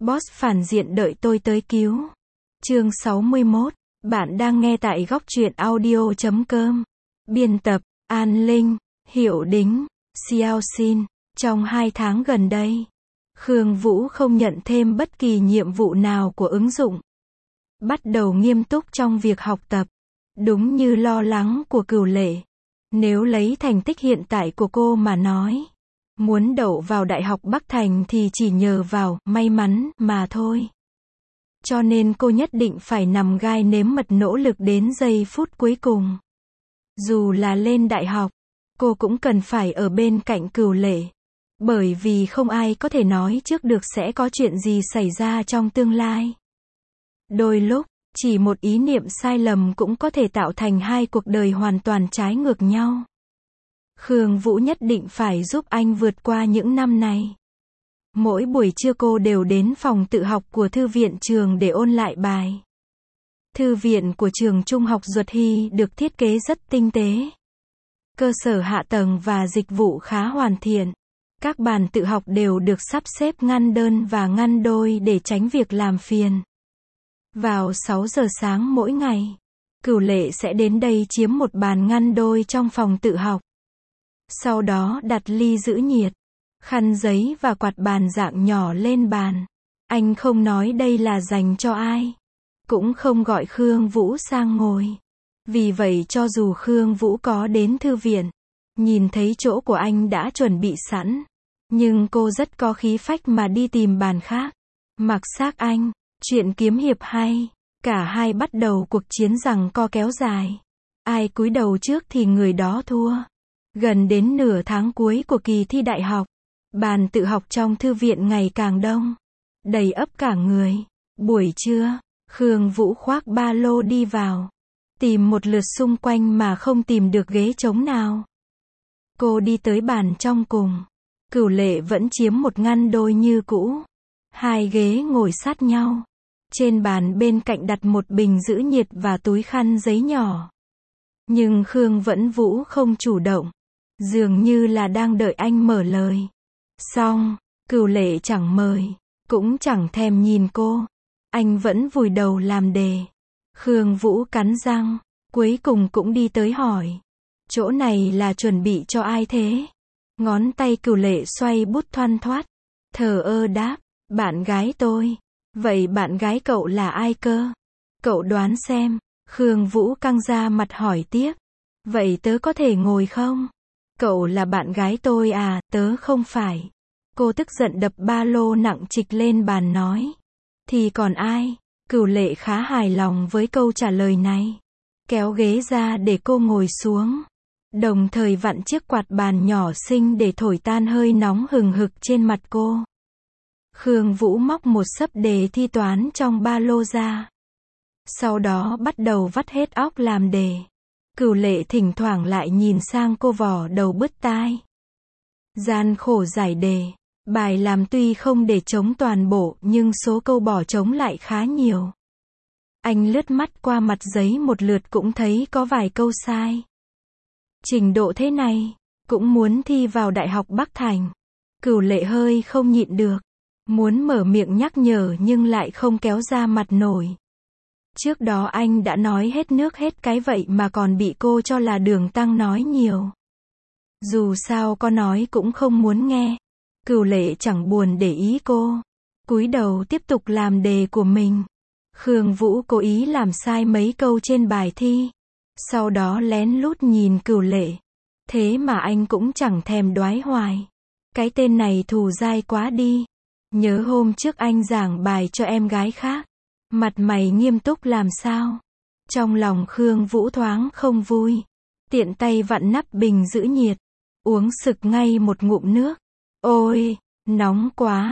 Boss phản diện đợi tôi tới cứu. Chương 61. Bạn đang nghe tại góc truyện audio.com. Biên tập, An Linh, Hiệu Đính, Xiao Xin. Trong 2 tháng gần đây, Khương Vũ không nhận thêm bất kỳ nhiệm vụ nào của ứng dụng. Bắt đầu nghiêm túc trong việc học tập. Đúng như lo lắng của Cửu Lệ. Nếu lấy thành tích hiện tại của cô mà nói, muốn đậu vào Đại học Bắc Thành thì chỉ nhờ vào may mắn mà thôi. Cho nên cô nhất định phải nằm gai nếm mật nỗ lực đến giây phút cuối cùng. Dù là lên đại học, cô cũng cần phải ở bên cạnh Cửu Lệ. Bởi vì không ai có thể nói trước được sẽ có chuyện gì xảy ra trong tương lai. Đôi lúc, chỉ một ý niệm sai lầm cũng có thể tạo thành 2 cuộc đời hoàn toàn trái ngược nhau. Khương Vũ nhất định phải giúp anh vượt qua những năm này. Mỗi buổi trưa cô đều đến phòng tự học của thư viện trường để ôn lại bài. Thư viện của trường trung học Duật Hy được thiết kế rất tinh tế. Cơ sở hạ tầng và dịch vụ khá hoàn thiện. Các bàn tự học đều được sắp xếp ngăn đơn và ngăn đôi để tránh việc làm phiền. Vào 6 giờ sáng mỗi ngày, Cửu Lệ sẽ đến đây chiếm một bàn ngăn đôi trong phòng tự học. Sau đó đặt ly giữ nhiệt, khăn giấy và quạt bàn dạng nhỏ lên bàn. Anh không nói đây là dành cho ai. Cũng không gọi Khương Vũ sang ngồi. Vì vậy cho dù Khương Vũ có đến thư viện, nhìn thấy chỗ của anh đã chuẩn bị sẵn, nhưng cô rất có khí phách mà đi tìm bàn khác. Mặc xác anh, chuyện kiếm hiệp hay. Cả hai bắt đầu cuộc chiến giằng co kéo dài. Ai cúi đầu trước thì người đó thua. Gần đến nửa tháng cuối của kỳ thi đại học, bàn tự học trong thư viện ngày càng đông, đầy ắp cả người. Buổi trưa, Khương Vũ khoác ba lô đi vào, tìm một lượt xung quanh mà không tìm được ghế trống nào. Cô đi tới bàn trong cùng. Cửu Lệ vẫn chiếm một ngăn đôi như cũ. 2 ghế ngồi sát nhau. Trên bàn bên cạnh đặt một bình giữ nhiệt và túi khăn giấy nhỏ. Nhưng Khương Vũ không chủ động. Dường như là đang đợi anh mở lời. Xong, Cửu Lệ chẳng mời, cũng chẳng thèm nhìn cô. Anh vẫn vùi đầu làm đề. Khương Vũ cắn răng, cuối cùng cũng đi tới hỏi. Chỗ này là chuẩn bị cho ai thế? Ngón tay Cửu Lệ xoay bút thoăn thoắt. Thờ ơ đáp, bạn gái tôi. Vậy bạn gái cậu là ai cơ? Cậu đoán xem. Khương Vũ căng ra mặt hỏi tiếp. Vậy tớ có thể ngồi không? Cậu là bạn gái tôi à, tớ không phải. Cô tức giận đập ba lô nặng trịch lên bàn nói. Thì còn ai? Cửu Lệ khá hài lòng với câu trả lời này. Kéo ghế ra để cô ngồi xuống. Đồng thời vặn chiếc quạt bàn nhỏ xinh để thổi tan hơi nóng hừng hực trên mặt cô. Khương Vũ móc một xấp đề thi toán trong ba lô ra. Sau đó bắt đầu vắt hết óc làm đề. Cửu Lệ thỉnh thoảng lại nhìn sang cô vò đầu bứt tai. Gian khổ giải đề. Bài làm tuy không để trống toàn bộ nhưng số câu bỏ trống lại khá nhiều. Anh lướt mắt qua mặt giấy một lượt cũng thấy có vài câu sai. Trình độ thế này, cũng muốn thi vào Đại học Bắc Thành. Cửu Lệ hơi không nhịn được. Muốn mở miệng nhắc nhở nhưng lại không kéo ra mặt nổi. Trước đó anh đã nói hết nước hết cái vậy mà còn bị cô cho là đường tăng nói nhiều. Dù sao có nói cũng không muốn nghe. Cửu Lệ chẳng buồn để ý cô. Cúi đầu tiếp tục làm đề của mình. Khương Vũ cố ý làm sai mấy câu trên bài thi. Sau đó lén lút nhìn Cửu Lệ. Thế mà anh cũng chẳng thèm đoái hoài. Cái tên này thù dai quá đi. Nhớ hôm trước anh giảng bài cho em gái khác. Mặt mày nghiêm túc làm sao? Trong lòng Khương Vũ thoáng không vui. Tiện tay vặn nắp bình giữ nhiệt. Uống sực ngay một ngụm nước. Ôi, nóng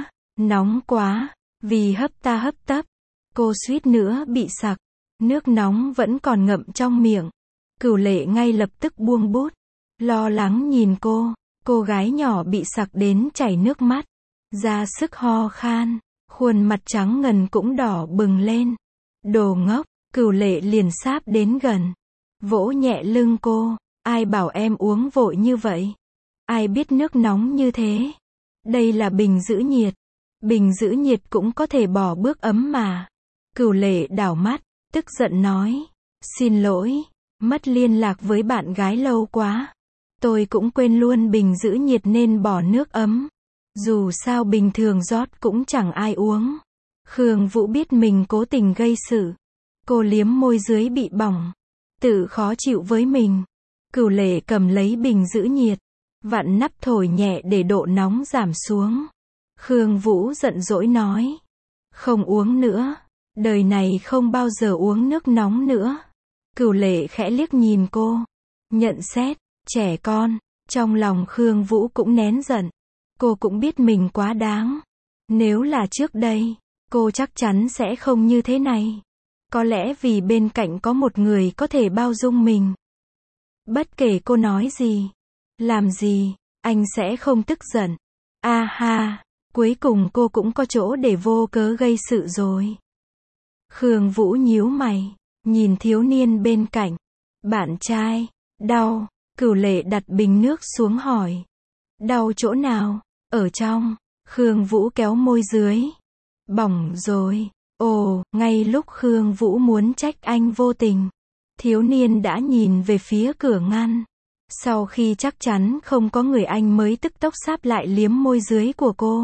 quá, vì hấp tấp. Cô suýt nữa bị sặc. Nước nóng vẫn còn ngậm trong miệng. Cửu Lệ ngay lập tức buông bút. Lo lắng nhìn cô gái nhỏ bị sặc đến chảy nước mắt. Ra sức ho khan, khuôn mặt trắng ngần cũng đỏ bừng lên. Đồ ngốc, Cửu Lệ liền sáp đến gần. Vỗ nhẹ lưng cô, ai bảo em uống vội như vậy? Ai biết nước nóng như thế? Đây là bình giữ nhiệt. Bình giữ nhiệt cũng có thể bỏ bước ấm mà. Cửu Lệ đảo mắt, tức giận nói. Xin lỗi, mất liên lạc với bạn gái lâu quá. Tôi cũng quên luôn bình giữ nhiệt nên bỏ nước ấm. Dù sao bình thường rót cũng chẳng ai uống. Khương Vũ biết mình cố tình gây sự. Cô liếm môi dưới bị bỏng. Tự khó chịu với mình. Cửu Lệ cầm lấy bình giữ nhiệt. Vặn nắp thổi nhẹ để độ nóng giảm xuống. Khương Vũ giận dỗi nói. Không uống nữa. Đời này không bao giờ uống nước nóng nữa. Cửu Lệ khẽ liếc nhìn cô. Nhận xét, trẻ con. Trong lòng Khương Vũ cũng nén giận. Cô cũng biết mình quá đáng. Nếu là trước đây, cô chắc chắn sẽ không như thế này. Có lẽ vì bên cạnh có một người có thể bao dung mình. Bất kể cô nói gì, làm gì, anh sẽ không tức giận. A ha, cuối cùng cô cũng có chỗ để vô cớ gây sự rồi. Khương Vũ nhíu mày, nhìn thiếu niên bên cạnh. Bạn trai, đau. Cửu Lệ đặt bình nước xuống hỏi. Đau chỗ nào? Ở trong. Khương Vũ kéo môi dưới. Bỏng rồi. Ồ, ngay lúc Khương Vũ muốn trách anh vô tình, thiếu niên đã nhìn về phía cửa ngăn. Sau khi chắc chắn không có người anh mới tức tốc sáp lại liếm môi dưới của cô.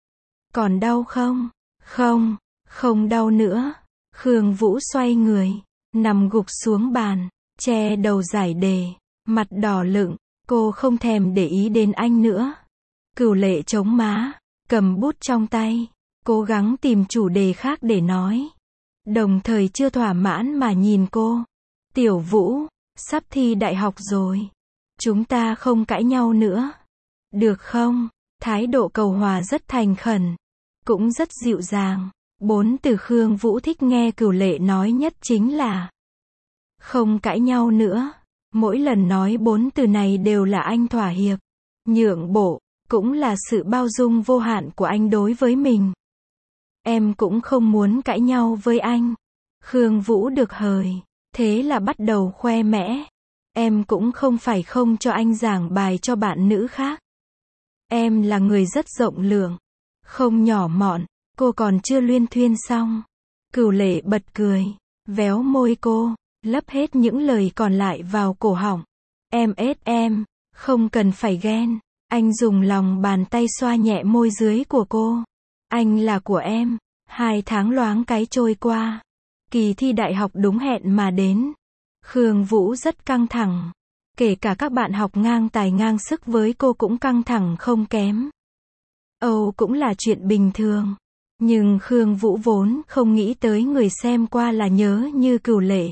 Còn đau không? Không, không đau nữa. Khương Vũ xoay người, nằm gục xuống bàn, che đầu giải đề, mặt đỏ lựng, cô không thèm để ý đến anh nữa. Cửu Lệ chống má, cầm bút trong tay, cố gắng tìm chủ đề khác để nói. Đồng thời chưa thỏa mãn mà nhìn cô. Tiểu Vũ, sắp thi đại học rồi. Chúng ta không cãi nhau nữa. Được không? Thái độ cầu hòa rất thành khẩn, cũng rất dịu dàng. 4 từ Khương Vũ thích nghe Cửu Lệ nói nhất chính là không cãi nhau nữa. Mỗi lần nói 4 từ này đều là anh thỏa hiệp, nhượng bộ, cũng là sự bao dung vô hạn của anh đối với mình. Em cũng không muốn cãi nhau với anh. Khương Vũ được hời, thế là bắt đầu khoe mẽ. Em cũng không phải không cho anh giảng bài cho bạn nữ khác. Em là người rất rộng lượng, không nhỏ mọn. Cô còn chưa luyên thuyên xong. Cửu Lệ bật cười, véo môi cô, lấp hết những lời còn lại vào cổ họng. Em, không cần phải ghen. Anh dùng lòng bàn tay xoa nhẹ môi dưới của cô. Anh là của em. 2 tháng loáng cái trôi qua. Kỳ thi đại học đúng hẹn mà đến. Khương Vũ rất căng thẳng. Kể cả các bạn học ngang tài ngang sức với cô cũng căng thẳng không kém. Âu cũng là chuyện bình thường. Nhưng Khương Vũ vốn không nghĩ tới người xem qua là nhớ như Cửu Lệ.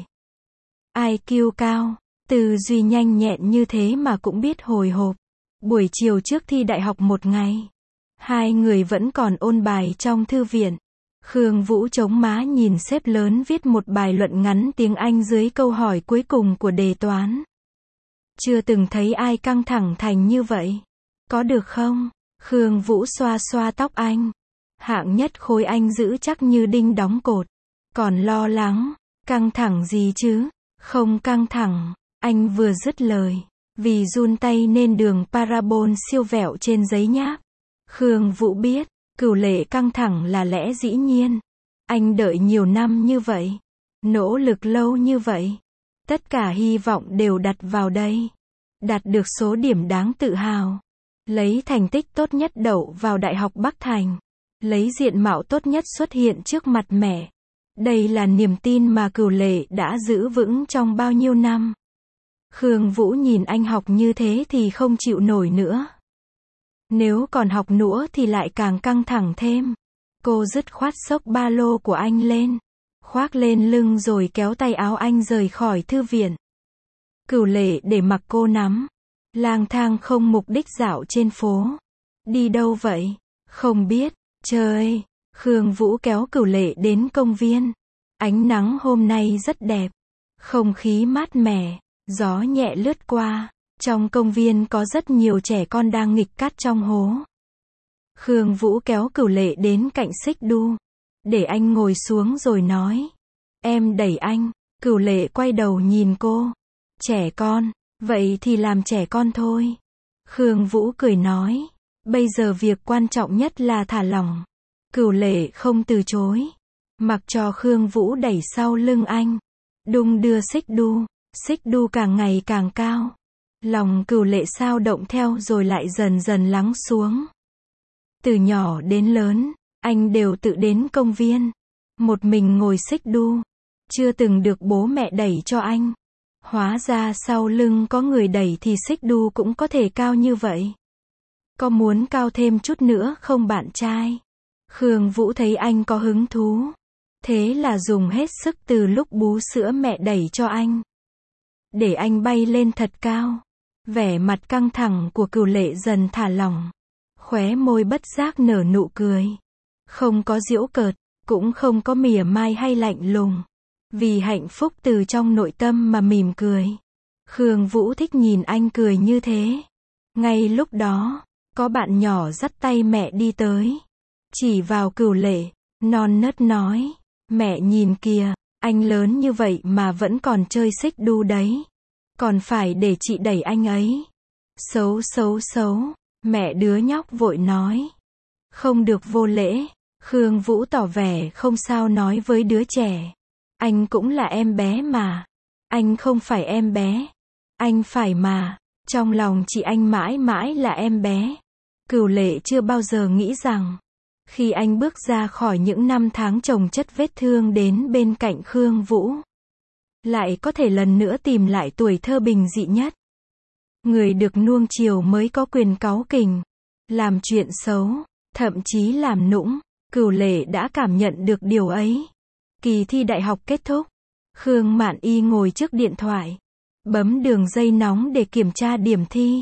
IQ cao, tư duy nhanh nhẹn như thế mà cũng biết hồi hộp. Buổi chiều trước thi đại học một ngày, 2 người vẫn còn ôn bài trong thư viện. Khương Vũ chống má nhìn sếp lớn viết một bài luận ngắn tiếng Anh dưới câu hỏi cuối cùng của đề toán. Chưa từng thấy ai căng thẳng thành như vậy. Có được không? Khương Vũ xoa xoa tóc anh. Hạng nhất khối anh giữ chắc như đinh đóng cột. Còn lo lắng, căng thẳng gì chứ? Không căng thẳng. Anh vừa dứt lời, vì run tay nên đường parabol siêu vẹo trên giấy nháp. Khương Vũ biết, Cửu Lệ căng thẳng là lẽ dĩ nhiên. Anh đợi nhiều năm như vậy, nỗ lực lâu như vậy. Tất cả hy vọng đều đặt vào đây. Đạt được số điểm đáng tự hào. Lấy thành tích tốt nhất đậu vào Đại học Bắc Thành. Lấy diện mạo tốt nhất xuất hiện trước mặt mẹ. Đây là niềm tin mà Cửu Lệ đã giữ vững trong bao nhiêu năm. Khương Vũ nhìn anh học như thế thì không chịu nổi nữa. Nếu còn học nữa thì lại càng căng thẳng thêm. Cô dứt khoát xốc ba lô của anh lên, khoác lên lưng rồi kéo tay áo anh rời khỏi thư viện. Cửu Lệ để mặc cô nắm, lang thang không mục đích dạo trên phố. Đi đâu vậy? Không biết. Trời! Khương Vũ kéo Cửu Lệ đến công viên. Ánh nắng hôm nay rất đẹp. Không khí mát mẻ, gió nhẹ lướt qua. Trong công viên có rất nhiều trẻ con đang nghịch cát trong hố. Khương Vũ kéo Cửu Lệ đến cạnh xích đu, để anh ngồi xuống rồi nói. Em đẩy anh. Cửu Lệ quay đầu nhìn cô. Trẻ con, vậy thì làm trẻ con thôi. Khương Vũ cười nói. Bây giờ việc quan trọng nhất là thả lỏng. Cửu Lệ không từ chối, mặc cho Khương Vũ đẩy sau lưng anh, đung đưa xích đu càng ngày càng cao. Lòng Cửu Lệ sao động theo rồi lại dần dần lắng xuống. Từ nhỏ đến lớn, anh đều tự đến công viên, một mình ngồi xích đu, chưa từng được bố mẹ đẩy cho anh. Hóa ra sau lưng có người đẩy thì xích đu cũng có thể cao như vậy. Có muốn cao thêm chút nữa không bạn trai? Khương Vũ thấy anh có hứng thú, thế là dùng hết sức từ lúc bú sữa mẹ đẩy cho anh, để anh bay lên thật cao. Vẻ mặt căng thẳng của Cửu Lệ dần thả lỏng, khóe môi bất giác nở nụ cười. Không có giễu cợt, cũng không có mỉa mai hay lạnh lùng. Vì hạnh phúc từ trong nội tâm mà mỉm cười. Khương Vũ thích nhìn anh cười như thế. Ngay lúc đó, có bạn nhỏ dắt tay mẹ đi tới, chỉ vào Cửu Lệ, non nớt nói, mẹ nhìn kìa, anh lớn như vậy mà vẫn còn chơi xích đu đấy. Còn phải để chị đẩy anh ấy. Xấu, mẹ đứa nhóc vội nói. Không được vô lễ. Khương Vũ tỏ vẻ không sao nói với đứa trẻ. Anh cũng là em bé mà. Anh không phải em bé. Anh phải mà. Trong lòng chị anh mãi mãi là em bé. Cửu Lệ chưa bao giờ nghĩ rằng, khi anh bước ra khỏi những năm tháng chồng chất vết thương đến bên cạnh Khương Vũ, lại có thể lần nữa tìm lại tuổi thơ bình dị nhất. Người được nuông chiều mới có quyền cáu kỉnh, làm chuyện xấu, thậm chí làm nũng. Cửu Lệ đã cảm nhận được điều ấy. Kỳ thi đại học kết thúc, Khương Mạn Y ngồi trước điện thoại, bấm đường dây nóng để kiểm tra điểm thi.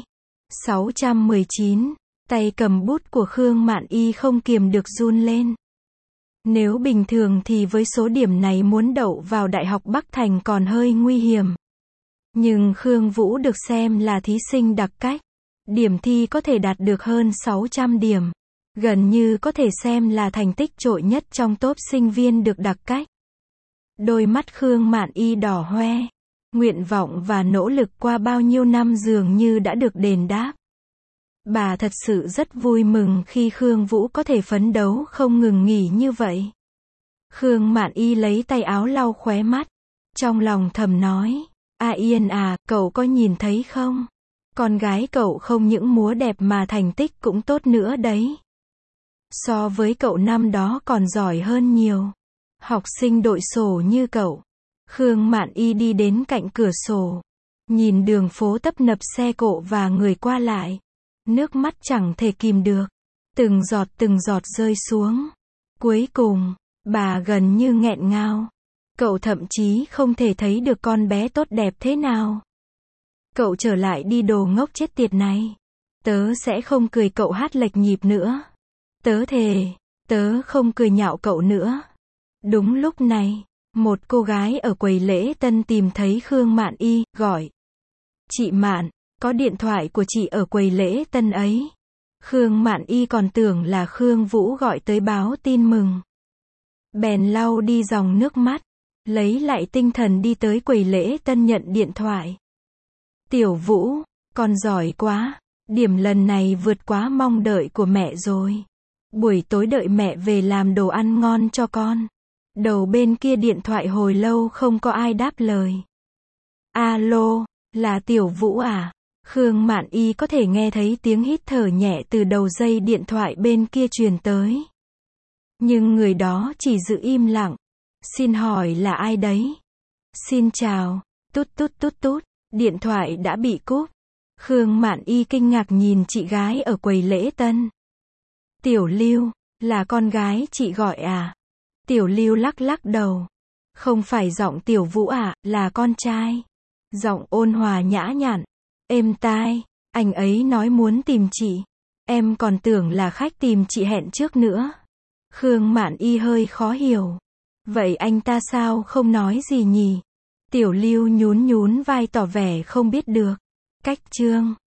619, tay cầm bút của Khương Mạn Y không kiềm được run lên. Nếu bình thường thì với số điểm này muốn đậu vào Đại học Bắc Thành còn hơi nguy hiểm. Nhưng Khương Vũ được xem là thí sinh đặc cách. Điểm thi có thể đạt được hơn 600 điểm. Gần như có thể xem là thành tích trội nhất trong top sinh viên được đặc cách. Đôi mắt Khương Mạn Y đỏ hoe. Nguyện vọng và nỗ lực qua bao nhiêu năm dường như đã được đền đáp. Bà thật sự rất vui mừng khi Khương Vũ có thể phấn đấu không ngừng nghỉ như vậy. Khương Mạn Y lấy tay áo lau khóe mắt, trong lòng thầm nói, A Yên à, cậu có nhìn thấy không? Con gái cậu không những múa đẹp mà thành tích cũng tốt nữa đấy. So với cậu năm đó còn giỏi hơn nhiều. Học sinh đội sổ như cậu. Khương Mạn Y đi đến cạnh cửa sổ, nhìn đường phố tấp nập xe cộ và người qua lại. Nước mắt chẳng thể kìm được. Từng giọt rơi xuống. Cuối cùng, bà gần như nghẹn ngào. Cậu thậm chí không thể thấy được con bé tốt đẹp thế nào. Cậu trở lại đi đồ ngốc chết tiệt này. Tớ sẽ không cười cậu hát lệch nhịp nữa. Tớ thề, tớ không cười nhạo cậu nữa. Đúng lúc này, một cô gái ở quầy lễ tân tìm thấy Khương Mạn Y, gọi. Chị Mạn, có điện thoại của chị ở quầy lễ tân ấy. Khương Mạn Y còn tưởng là Khương Vũ gọi tới báo tin mừng. Bèn lau đi dòng nước mắt, lấy lại tinh thần đi tới quầy lễ tân nhận điện thoại. Tiểu Vũ, con giỏi quá, điểm lần này vượt quá mong đợi của mẹ rồi. Buổi tối đợi mẹ về làm đồ ăn ngon cho con. Đầu bên kia điện thoại hồi lâu không có ai đáp lời. Alo, là Tiểu Vũ à? Khương Mạn Y có thể nghe thấy tiếng hít thở nhẹ từ đầu dây điện thoại bên kia truyền tới. Nhưng người đó chỉ giữ im lặng. Xin hỏi là ai đấy? Xin chào, tút, điện thoại đã bị cúp. Khương Mạn Y kinh ngạc nhìn chị gái ở quầy lễ tân. Tiểu Lưu, là con gái chị gọi à? Tiểu Lưu lắc đầu. Không phải giọng Tiểu Vũ à, là con trai. Giọng ôn hòa nhã nhặn, êm tai, anh ấy nói muốn tìm chị. Em còn tưởng là khách tìm chị hẹn trước nữa. Khương Mạn Y hơi khó hiểu. Vậy anh ta sao không nói gì nhỉ? Tiểu Lưu nhún vai tỏ vẻ không biết được. Cách chương